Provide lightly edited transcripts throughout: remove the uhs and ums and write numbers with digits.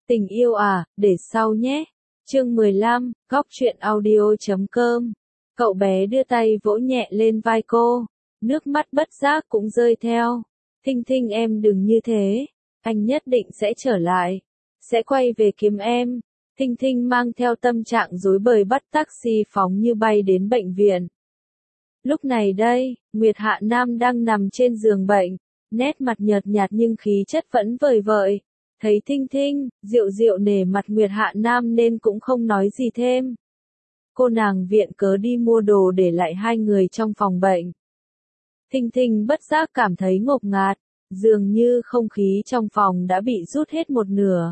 Tình yêu à, để sau nhé. Chương 15, góc truyện audio.com. Cậu bé đưa tay vỗ nhẹ lên vai cô, nước mắt bất giác cũng rơi theo. Thinh Thinh em đừng như thế, anh nhất định sẽ trở lại, sẽ quay về kiếm em. Thinh Thinh mang theo tâm trạng rối bời bắt taxi phóng như bay đến bệnh viện. Lúc này đây, Nguyệt Hạ Nam đang nằm trên giường bệnh, nét mặt nhợt nhạt nhưng khí chất vẫn vời vợi. Thấy Thinh Thinh, Diệu Diệu nể mặt Nguyệt Hạ Nam nên cũng không nói gì thêm. Cô nàng viện cớ đi mua đồ để lại hai người trong phòng bệnh. Thinh Thinh bất giác cảm thấy ngột ngạt, dường như không khí trong phòng đã bị rút hết một nửa.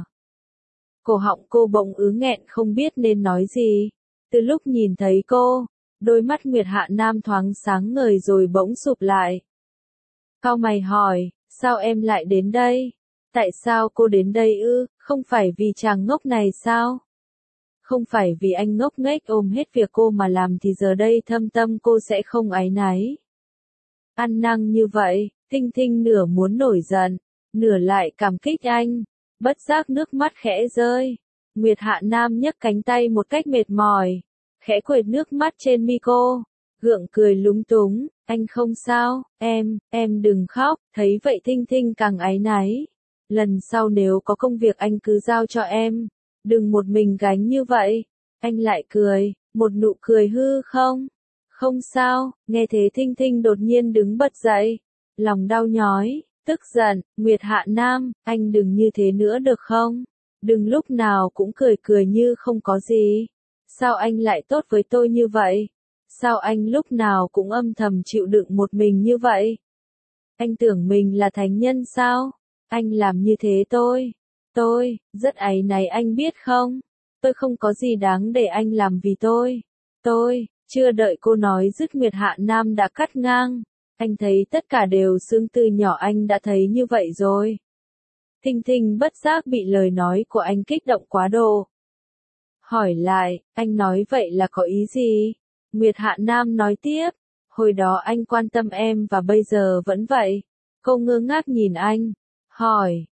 Cổ họng cô bỗng ứ nghẹn không biết nên nói gì. Từ lúc nhìn thấy cô, đôi mắt Nguyệt Hạ Nam thoáng sáng ngời rồi bỗng sụp lại. Cau mày hỏi, sao em lại đến đây? Tại sao cô đến đây ư, không phải vì chàng ngốc này sao? Không phải vì anh ngốc nghếch ôm hết việc cô mà làm thì giờ đây thâm tâm cô sẽ không áy náy. Ăn năn như vậy, Thinh Thinh nửa muốn nổi giận, nửa lại cảm kích anh, bất giác nước mắt khẽ rơi. Nguyệt Hạ Nam nhấc cánh tay một cách mệt mỏi, khẽ quệt nước mắt trên mi cô, gượng cười lúng túng, anh không sao, em đừng khóc. Thấy vậy Thinh Thinh càng áy náy. Lần sau nếu có công việc anh cứ giao cho em, đừng một mình gánh như vậy. Anh lại cười, một nụ cười hư không? Không sao. Nghe thế Thinh Thinh đột nhiên đứng bật dậy, lòng đau nhói, tức giận. Nguyệt Hạ Nam, anh đừng như thế nữa được không? Đừng lúc nào cũng cười cười như không có gì. Sao anh lại tốt với tôi như vậy? Sao anh lúc nào cũng âm thầm chịu đựng một mình như vậy? Anh tưởng mình là thánh nhân sao? Anh làm như thế tôi rất áy náy anh biết không? Tôi không có gì đáng để anh làm vì tôi, chưa đợi cô nói dứt Nguyệt Hạ Nam đã cắt ngang. Anh thấy tất cả đều sướng, từ nhỏ anh đã thấy như vậy rồi. Thinh Thinh bất giác bị lời nói của anh kích động quá độ. Hỏi lại, anh nói vậy là có ý gì? Nguyệt Hạ Nam nói tiếp, hồi đó anh quan tâm em và bây giờ vẫn vậy. Cô ngơ ngác nhìn anh, hỏi,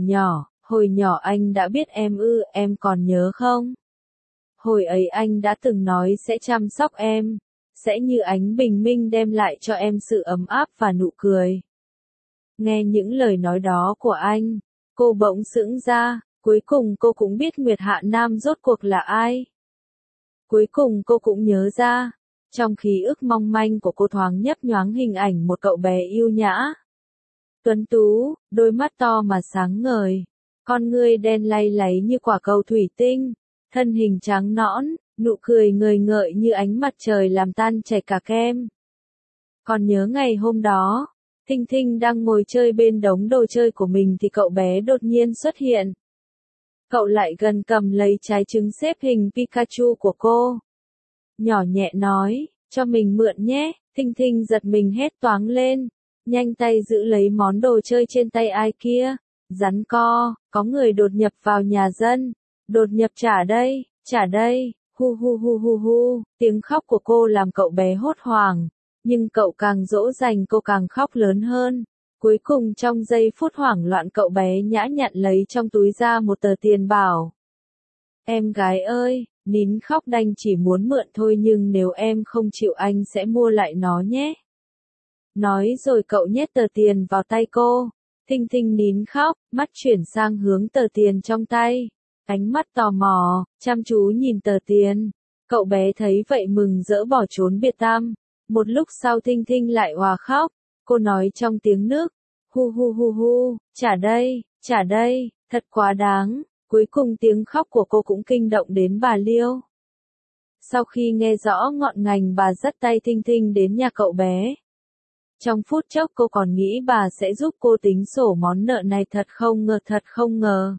hồi nhỏ anh đã biết em ư, em còn nhớ không? Hồi ấy anh đã từng nói sẽ chăm sóc em, sẽ như ánh bình minh đem lại cho em sự ấm áp và nụ cười. Nghe những lời nói đó của anh, cô bỗng sững ra, cuối cùng cô cũng biết Nguyệt Hạ Nam rốt cuộc là ai. Cuối cùng cô cũng nhớ ra, trong ký ức mong manh của cô thoáng nhấp nhoáng hình ảnh một cậu bé yêu nhã, tuấn tú, đôi mắt to mà sáng ngời, con ngươi đen lay láy như quả cầu thủy tinh, thân hình trắng nõn, nụ cười ngời ngợi như ánh mặt trời làm tan chảy cả kem. Còn nhớ ngày hôm đó, Thinh Thinh đang ngồi chơi bên đống đồ chơi của mình thì cậu bé đột nhiên xuất hiện. Cậu lại gần cầm lấy trái trứng xếp hình Pikachu của cô. Nhỏ nhẹ nói, cho mình mượn nhé. Thinh Thinh giật mình hét toáng lên, nhanh tay giữ lấy món đồ chơi trên tay ai kia. Rắn co, có người đột nhập vào nhà dân. Đột nhập trả đây, hu hu hu hu hu. Tiếng khóc của cô làm cậu bé hốt hoảng, nhưng cậu càng dỗ dành cô càng khóc lớn hơn. Cuối cùng trong giây phút hoảng loạn cậu bé nhã nhặn lấy trong túi ra một tờ tiền bảo. Em gái ơi, nín khóc, đành chỉ muốn mượn thôi nhưng nếu em không chịu anh sẽ mua lại nó nhé. Nói rồi cậu nhét tờ tiền vào tay cô. Thinh Thinh nín khóc, mắt chuyển sang hướng tờ tiền trong tay. Ánh mắt tò mò, chăm chú nhìn tờ tiền. Cậu bé thấy vậy mừng rỡ bỏ trốn biệt tăm. Một lúc sau Thinh Thinh lại òa khóc. Cô nói trong tiếng nước. Hu hu hu hu, trả đây, thật quá đáng. Cuối cùng tiếng khóc của cô cũng kinh động đến bà Liêu. Sau khi nghe rõ ngọn ngành bà dắt tay Thinh Thinh đến nhà cậu bé. Trong phút chốc cô còn nghĩ bà sẽ giúp cô tính sổ món nợ này, thật không ngờ.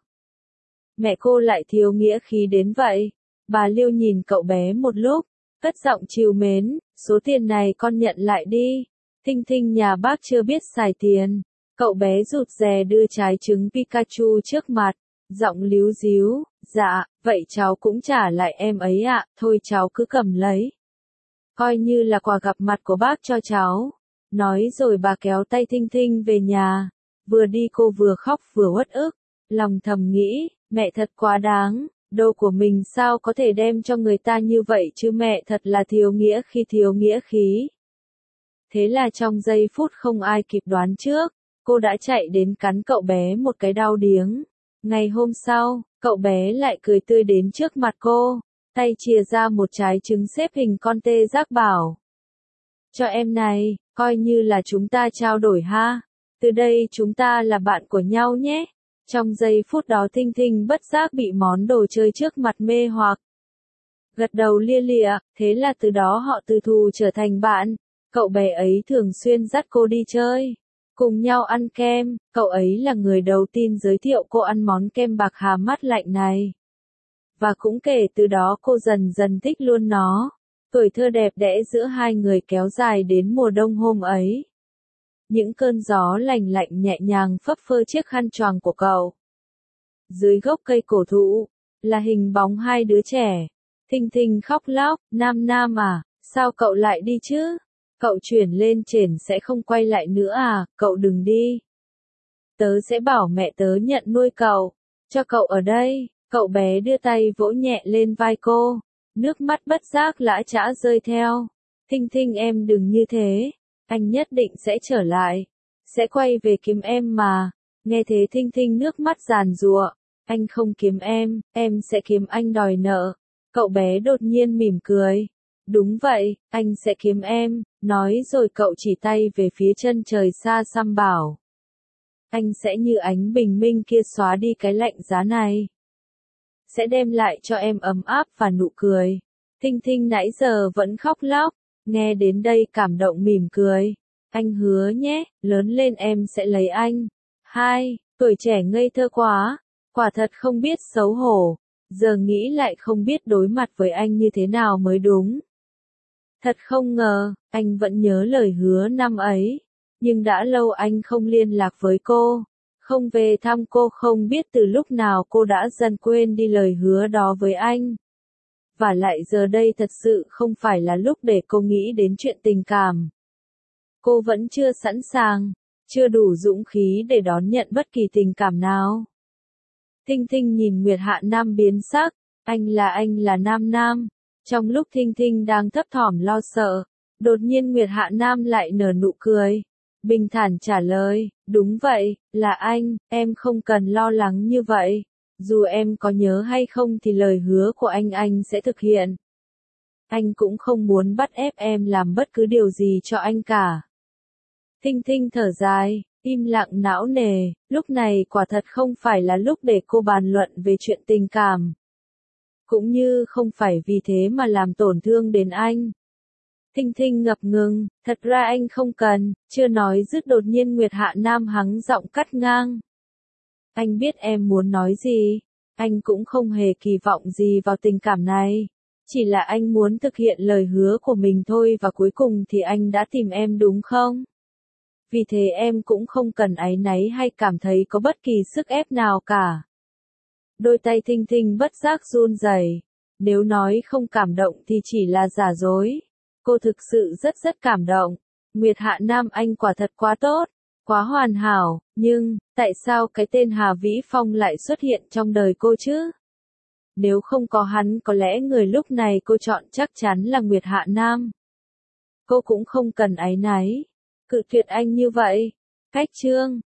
Mẹ cô lại thiếu nghĩa khí đến vậy. Bà Liêu nhìn cậu bé một lúc, cất giọng trìu mến, số tiền này con nhận lại đi. Thinh Thinh nhà bác chưa biết xài tiền. Cậu bé rụt rè đưa trái trứng Pikachu trước mặt, giọng líu díu, dạ, vậy cháu cũng trả lại em ấy ạ, thôi cháu cứ cầm lấy. Coi như là quà gặp mặt của bác cho cháu. Nói rồi bà kéo tay Thinh Thinh về nhà. Vừa đi cô vừa khóc vừa uất ức, lòng thầm nghĩ, Mẹ thật quá đáng, đồ của mình sao có thể đem cho người ta như vậy chứ, mẹ thật là thiếu nghĩa khi thiếu nghĩa khí. Thế là trong giây phút không ai kịp đoán trước, cô đã chạy đến cắn cậu bé một cái đau điếng. Ngày hôm sau, cậu bé lại cười tươi đến trước mặt cô, tay chìa ra một trái trứng xếp hình con tê giác bảo. Cho em này, coi như là chúng ta trao đổi ha. Từ đây chúng ta là bạn của nhau nhé. Trong giây phút đó Thinh Thinh bất giác bị món đồ chơi trước mặt mê hoặc. Gật đầu lia lịa, thế là từ đó họ từ thù trở thành bạn. Cậu bé ấy thường xuyên dắt cô đi chơi, cùng nhau ăn kem, cậu ấy là người đầu tiên giới thiệu cô ăn món kem bạc hà mát lạnh này. Và cũng kể từ đó cô dần dần thích luôn nó. Tuổi thơ đẹp đẽ giữa hai người kéo dài đến mùa đông hôm ấy. Những cơn gió lành lạnh nhẹ nhàng phấp phơ chiếc khăn choàng của cậu. Dưới gốc cây cổ thụ, là hình bóng hai đứa trẻ. Thinh Thinh khóc lóc, Nam Nam à, sao cậu lại đi chứ? Cậu chuyển lên trên sẽ không quay lại nữa à, cậu đừng đi. Tớ sẽ bảo mẹ tớ nhận nuôi cậu, cho cậu ở đây. Cậu bé đưa tay vỗ nhẹ lên vai cô, nước mắt bất giác lã chã rơi theo. Thinh Thinh em đừng như thế, anh nhất định sẽ trở lại, sẽ quay về kiếm em mà. Nghe thế Thinh Thinh nước mắt giàn giụa, anh không kiếm em sẽ kiếm anh đòi nợ. Cậu bé đột nhiên mỉm cười. Đúng vậy, anh sẽ kiếm em, nói rồi cậu chỉ tay về phía chân trời xa xăm bảo. Anh sẽ như ánh bình minh kia xóa đi cái lạnh giá này. Sẽ đem lại cho em ấm áp và nụ cười. Thinh Thinh nãy giờ vẫn khóc lóc, nghe đến đây cảm động mỉm cười. Anh hứa nhé, lớn lên em sẽ lấy anh. Tuổi trẻ ngây thơ quá, quả thật không biết xấu hổ, giờ nghĩ lại không biết đối mặt với anh như thế nào mới đúng. Thật không ngờ, anh vẫn nhớ lời hứa năm ấy, nhưng đã lâu anh không liên lạc với cô, không về thăm cô, không biết từ lúc nào cô đã dần quên đi lời hứa đó với anh. Và lại giờ đây thật sự không phải là lúc để cô nghĩ đến chuyện tình cảm. Cô vẫn chưa sẵn sàng, chưa đủ dũng khí để đón nhận bất kỳ tình cảm nào. Thinh Thinh nhìn Nguyệt Hạ Nam biến sắc, anh là Nam Nam. Trong lúc Thinh Thinh đang thấp thỏm lo sợ, đột nhiên Nguyệt Hạ Nam lại nở nụ cười. Bình thản trả lời, đúng vậy, là anh, em không cần lo lắng như vậy. Dù em có nhớ hay không thì lời hứa của anh sẽ thực hiện. Anh cũng không muốn bắt ép em làm bất cứ điều gì cho anh cả. Thinh Thinh thở dài, im lặng não nề, lúc này quả thật không phải là lúc để cô bàn luận về chuyện tình cảm. Cũng như không phải vì thế mà làm tổn thương đến anh. Thinh Thinh ngập ngừng, thật ra anh không cần, chưa nói dứt đột nhiên Nguyệt Hạ Nam hắng giọng cắt ngang. Anh biết em muốn nói gì, anh cũng không hề kỳ vọng gì vào tình cảm này. Chỉ là anh muốn thực hiện lời hứa của mình thôi và cuối cùng thì anh đã tìm em đúng không? Vì thế em cũng không cần áy náy hay cảm thấy có bất kỳ sức ép nào cả. Đôi tay Thinh Thinh bất giác run rẩy. Nếu nói không cảm động thì chỉ là giả dối. Cô thực sự rất cảm động. Nguyệt Hạ Nam anh quả thật quá tốt, quá hoàn hảo, nhưng, tại sao cái tên Hà Vĩ Phong lại xuất hiện trong đời cô chứ? Nếu không có hắn có lẽ người lúc này cô chọn chắc chắn là Nguyệt Hạ Nam. Cô cũng không cần áy náy, cự tuyệt anh như vậy. Cách chương